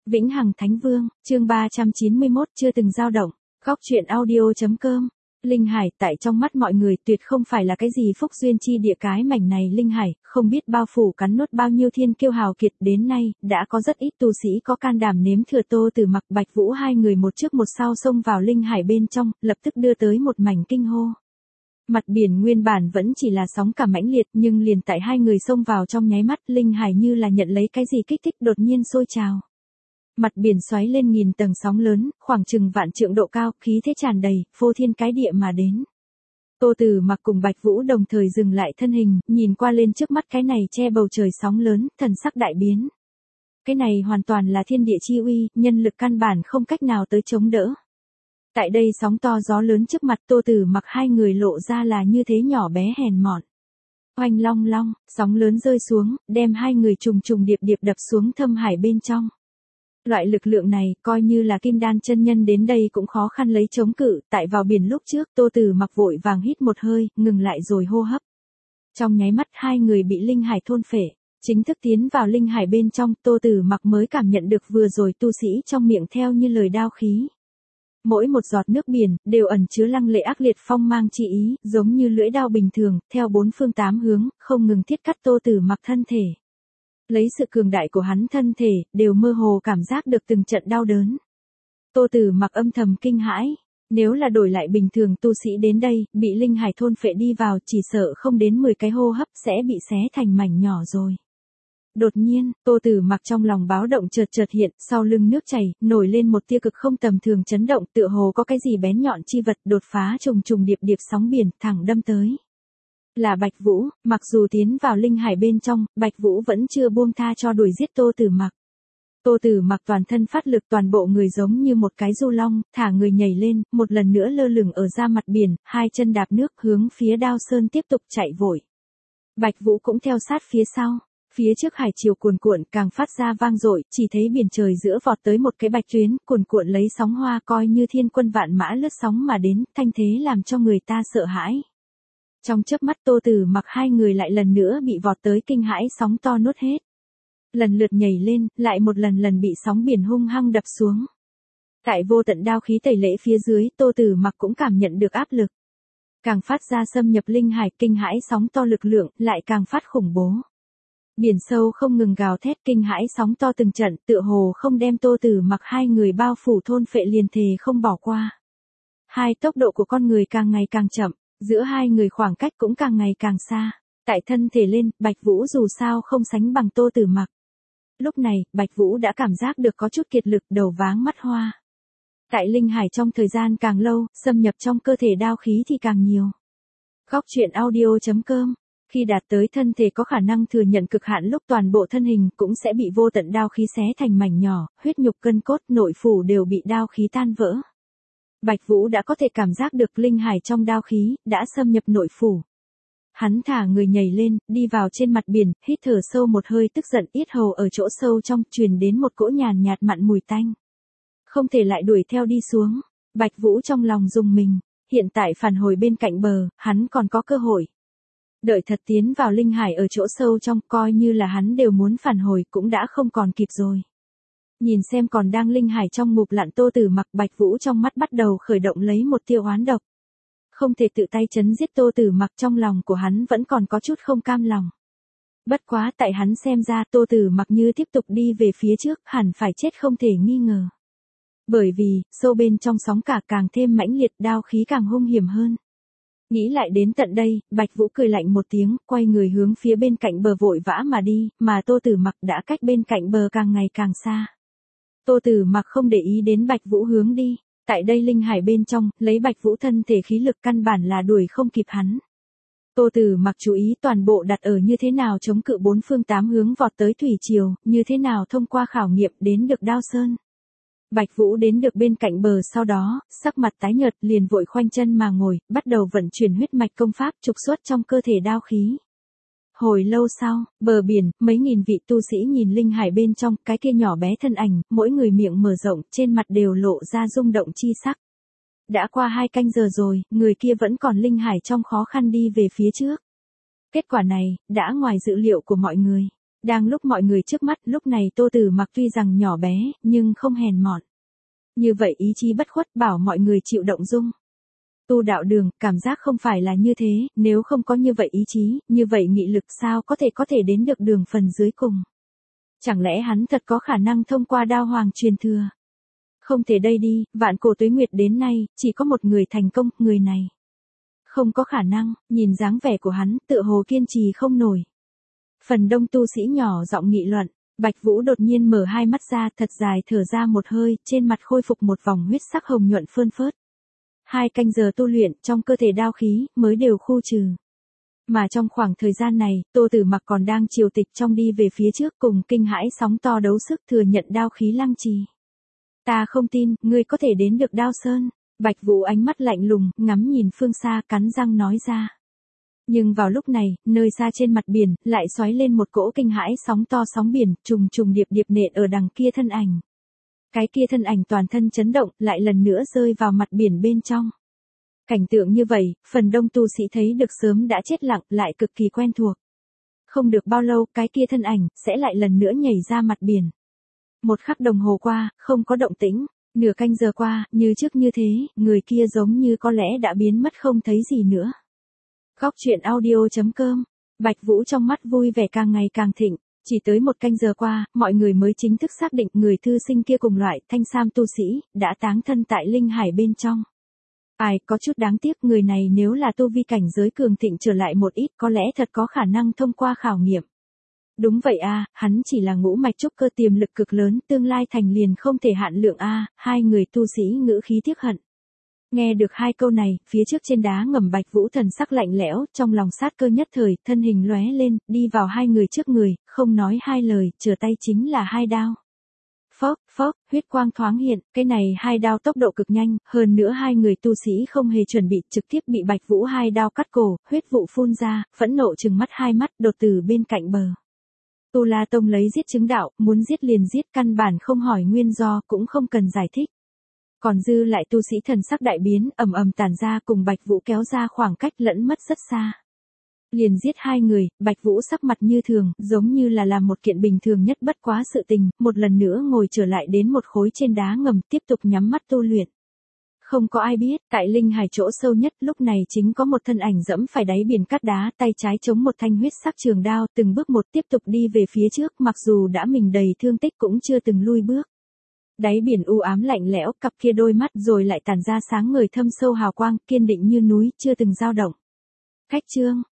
Vĩnh Hằng Thánh Vương, chương 391 chưa từng dao động. Góc truyện audio.com. Linh Hải tại trong mắt mọi người tuyệt không phải là cái gì phúc duyên chi địa, cái mảnh này Linh Hải, không biết bao phủ cắn nuốt bao nhiêu thiên kiêu hào kiệt, đến nay, đã có rất ít tu sĩ có can đảm nếm thử. Tô Tử Mặc, Bạch Vũ hai người một trước một sau xông vào Linh Hải bên trong, lập tức đưa tới một mảnh kinh hô. Mặt biển nguyên bản vẫn chỉ là sóng cả mãnh liệt, nhưng liền tại hai người xông vào trong nháy mắt, Linh Hải như là nhận lấy cái gì kích thích đột nhiên sôi trào. Mặt biển xoáy lên nghìn tầng sóng lớn, khoảng chừng vạn trượng độ cao, khí thế tràn đầy, phô thiên cái địa mà đến. Tô Tử Mặc cùng Bạch Vũ đồng thời dừng lại thân hình, nhìn qua lên trước mắt cái này che bầu trời sóng lớn, thần sắc đại biến. Cái này hoàn toàn là thiên địa chi uy, nhân lực căn bản không cách nào tới chống đỡ. Tại đây sóng to gió lớn trước mặt Tô Tử Mặc hai người lộ ra là như thế nhỏ bé hèn mọn. Oanh long long, sóng lớn rơi xuống, đem hai người trùng trùng điệp điệp đập xuống thâm hải bên trong. Loại lực lượng này, coi như là Kim Đan chân nhân đến đây cũng khó khăn lấy chống cự. Tại vào biển lúc trước, Tô Tử Mặc vội vàng hít một hơi, ngừng lại rồi hô hấp. Trong nháy mắt hai người bị Linh Hải thôn phệ. Chính thức tiến vào Linh Hải bên trong, Tô Tử Mặc mới cảm nhận được vừa rồi tu sĩ trong miệng theo như lời đao khí. Mỗi một giọt nước biển, đều ẩn chứa lăng lệ ác liệt phong mang chi ý, giống như lưỡi đao bình thường, theo bốn phương tám hướng, không ngừng thiết cắt Tô Tử Mặc thân thể. Lấy sự cường đại của hắn thân thể, đều mơ hồ cảm giác được từng trận đau đớn. Tô Tử Mặc âm thầm kinh hãi, nếu là đổi lại bình thường tu sĩ đến đây, bị Linh Hải thôn phệ đi vào, chỉ sợ không đến 10 cái hô hấp sẽ bị xé thành mảnh nhỏ rồi. Đột nhiên, Tô Tử Mặc trong lòng báo động chợt hiện, sau lưng nước chảy, nổi lên một tia cực không tầm thường chấn động, tựa hồ có cái gì bén nhọn chi vật đột phá trùng trùng điệp điệp sóng biển, thẳng đâm tới. Là Bạch Vũ, mặc dù tiến vào Linh Hải bên trong, Bạch Vũ vẫn chưa buông tha cho đuổi giết Tô Tử Mặc. Tô Tử Mặc toàn thân phát lực, toàn bộ người giống như một cái du long, thả người nhảy lên, một lần nữa lơ lửng ở ra mặt biển, hai chân đạp nước hướng phía Đao Sơn tiếp tục chạy vội. Bạch Vũ cũng theo sát phía sau. Phía trước hải triều cuồn cuộn càng phát ra vang dội, chỉ thấy biển trời giữa vọt tới một cái bạch tuyến, cuồn cuộn lấy sóng hoa coi như thiên quân vạn mã lướt sóng mà đến, thanh thế làm cho người ta sợ hãi. Trong chớp mắt Tô Tử Mặc hai người lại lần nữa bị vọt tới kinh hãi sóng to nuốt hết. Lần lượt nhảy lên, lại một lần bị sóng biển hung hăng đập xuống. Tại vô tận đao khí tẩy lễ phía dưới, Tô Tử Mặc cũng cảm nhận được áp lực. Càng phát ra xâm nhập Linh Hải, kinh hãi sóng to lực lượng, lại càng phát khủng bố. Biển sâu không ngừng gào thét, kinh hãi sóng to từng trận, tựa hồ không đem Tô Tử Mặc hai người bao phủ thôn phệ liền thề không bỏ qua. Hai tốc độ của con người càng ngày càng chậm, giữa hai người khoảng cách cũng càng ngày càng xa. Tại thân thể lên, Bạch Vũ dù sao không sánh bằng Tô Tử Mặc. Lúc này, Bạch Vũ đã cảm giác được có chút kiệt lực, đầu váng mắt hoa. Tại Linh Hải trong thời gian càng lâu, xâm nhập trong cơ thể đao khí thì càng nhiều. Góc truyện audio.com. Khi đạt tới thân thể có khả năng thừa nhận cực hạn lúc, toàn bộ thân hình cũng sẽ bị vô tận đao khí xé thành mảnh nhỏ, huyết nhục cân cốt, nội phủ đều bị đao khí tan vỡ. Bạch Vũ đã có thể cảm giác được Linh Hải trong đao khí đã xâm nhập nội phủ. Hắn thả người nhảy lên, đi vào trên mặt biển, hít thở sâu một hơi, tức giận, yết hầu ở chỗ sâu trong truyền đến một cỗ nhàn nhạt mặn mùi tanh. Không thể lại đuổi theo đi xuống. Bạch Vũ trong lòng rùng mình, hiện tại phản hồi bên cạnh bờ, hắn còn có cơ hội. Đợi thật tiến vào Linh Hải ở chỗ sâu trong, coi như là hắn đều muốn phản hồi cũng đã không còn kịp rồi. Nhìn xem còn đang Linh Hải trong ngụp lặn Tô Tử Mặc, Bạch Vũ trong mắt bắt đầu khởi động lấy một tia oán độc. Không thể tự tay chấn giết Tô Tử Mặc, trong lòng của hắn vẫn còn có chút không cam lòng. Bất quá tại hắn xem ra Tô Tử Mặc như tiếp tục đi về phía trước, hẳn phải chết không thể nghi ngờ. Bởi vì, sâu bên trong sóng cả càng thêm mãnh liệt, đao khí càng hung hiểm hơn. Nghĩ lại đến tận đây, Bạch Vũ cười lạnh một tiếng, quay người hướng phía bên cạnh bờ vội vã mà đi, mà Tô Tử Mặc đã cách bên cạnh bờ càng ngày càng xa. Tô Tử Mặc không để ý đến Bạch Vũ hướng đi, tại đây Linh Hải bên trong, lấy Bạch Vũ thân thể khí lực căn bản là đuổi không kịp hắn. Tô Tử Mặc chú ý toàn bộ đặt ở như thế nào chống cự bốn phương tám hướng vọt tới thủy triều, như thế nào thông qua khảo nghiệm đến được Đao Sơn. Bạch Vũ đến được bên cạnh bờ sau đó, sắc mặt tái nhợt, liền vội khoanh chân mà ngồi, bắt đầu vận chuyển huyết mạch công pháp trục xuất trong cơ thể đao khí. Hồi lâu sau, bờ biển, mấy nghìn vị tu sĩ nhìn Linh Hải bên trong, cái kia nhỏ bé thân ảnh, mỗi người miệng mở rộng, trên mặt đều lộ ra rung động chi sắc. Đã qua 2 canh giờ rồi, người kia vẫn còn Linh Hải trong khó khăn đi về phía trước. Kết quả này, đã ngoài dự liệu của mọi người. Đang lúc mọi người trước mắt, lúc này Tô Tử Mặc tuy rằng nhỏ bé, nhưng không hèn mọn. Như vậy ý chí bất khuất bảo mọi người chịu động dung. Tu đạo đường, cảm giác không phải là như thế, nếu không có như vậy ý chí, như vậy nghị lực sao có thể đến được đường phần dưới cùng. Chẳng lẽ hắn thật có khả năng thông qua đao hoàng truyền thừa? Không thể đây đi, vạn cổ tuế nguyệt đến nay, chỉ có một người thành công, người này. Không có khả năng, nhìn dáng vẻ của hắn, tựa hồ kiên trì không nổi. Phần đông tu sĩ nhỏ giọng nghị luận, Bạch Vũ đột nhiên mở hai mắt ra, thật dài thở ra một hơi, trên mặt khôi phục một vòng huyết sắc hồng nhuận phơn phớt. 2 canh giờ tu luyện, trong cơ thể đao khí, mới đều khu trừ. Mà trong khoảng thời gian này, Tô Tử Mặc còn đang triều tịch trong đi về phía trước cùng kinh hãi sóng to đấu sức thừa nhận đao khí lăng trì. Ta không tin, ngươi có thể đến được Đao Sơn. Bạch Vũ ánh mắt lạnh lùng, ngắm nhìn phương xa cắn răng nói ra. Nhưng vào lúc này, nơi xa trên mặt biển, lại xoáy lên một cỗ kinh hãi sóng to sóng biển, trùng trùng điệp điệp nện ở đằng kia thân ảnh. Cái kia thân ảnh toàn thân chấn động, lại lần nữa rơi vào mặt biển bên trong. Cảnh tượng như vậy, phần đông tu sĩ thấy được sớm đã chết lặng, lại cực kỳ quen thuộc. Không được bao lâu, cái kia thân ảnh, sẽ lại lần nữa nhảy ra mặt biển. 1 khắc đồng hồ qua, không có động tĩnh. Nửa canh giờ qua, như trước như thế, người kia giống như có lẽ đã biến mất không thấy gì nữa. Góc truyện audio.com, Bạch Vũ trong mắt vui vẻ càng ngày càng thịnh. Chỉ tới 1 canh giờ qua, mọi người mới chính thức xác định người thư sinh kia cùng loại thanh sam tu sĩ, đã táng thân tại linh hải bên trong. Ai, có chút đáng tiếc, người này nếu là tu vi cảnh giới cường thịnh trở lại một ít, có lẽ thật có khả năng thông qua khảo nghiệm. Đúng vậy a, hắn chỉ là ngũ mạch trúc cơ tiềm lực cực lớn, tương lai thành liền không thể hạn lượng a. Hai người tu sĩ ngữ khí tiếc hận. Nghe được 2 câu này, phía trước trên đá ngầm Bạch Vũ thần sắc lạnh lẽo, trong lòng sát cơ nhất thời, thân hình lóe lên, đi vào 2 người trước người, không nói 2 lời, trở tay chính là 2 đao. Phốc, phốc, huyết quang thoáng hiện, cái này 2 đao tốc độ cực nhanh, hơn nữa 2 người tu sĩ không hề chuẩn bị, trực tiếp bị Bạch Vũ 2 đao cắt cổ, huyết vụ phun ra, phẫn nộ trừng mắt 2 mắt, đột tử bên cạnh bờ. Tu La Tông lấy giết chứng đạo, muốn giết liền giết, căn bản không hỏi nguyên do, cũng không cần giải thích. Còn dư lại tu sĩ thần sắc đại biến, ầm ầm tản ra cùng Bạch Vũ kéo ra khoảng cách lẫn mất rất xa. Liền giết 2 người, Bạch Vũ sắc mặt như thường, giống như là làm một kiện bình thường nhất bất quá sự tình, một lần nữa ngồi trở lại đến một khối trên đá ngầm, tiếp tục nhắm mắt tu luyện. Không có ai biết, tại linh hải chỗ sâu nhất, lúc này chính có một thân ảnh dẫm phải đáy biển cát đá, tay trái chống một thanh huyết sắc trường đao, từng bước một tiếp tục đi về phía trước, mặc dù đã mình đầy thương tích cũng chưa từng lui bước. Đáy biển u ám lạnh lẽo, cặp kia đôi mắt rồi lại tản ra sáng ngời thâm sâu hào quang, kiên định như núi, chưa từng dao động. Khách chương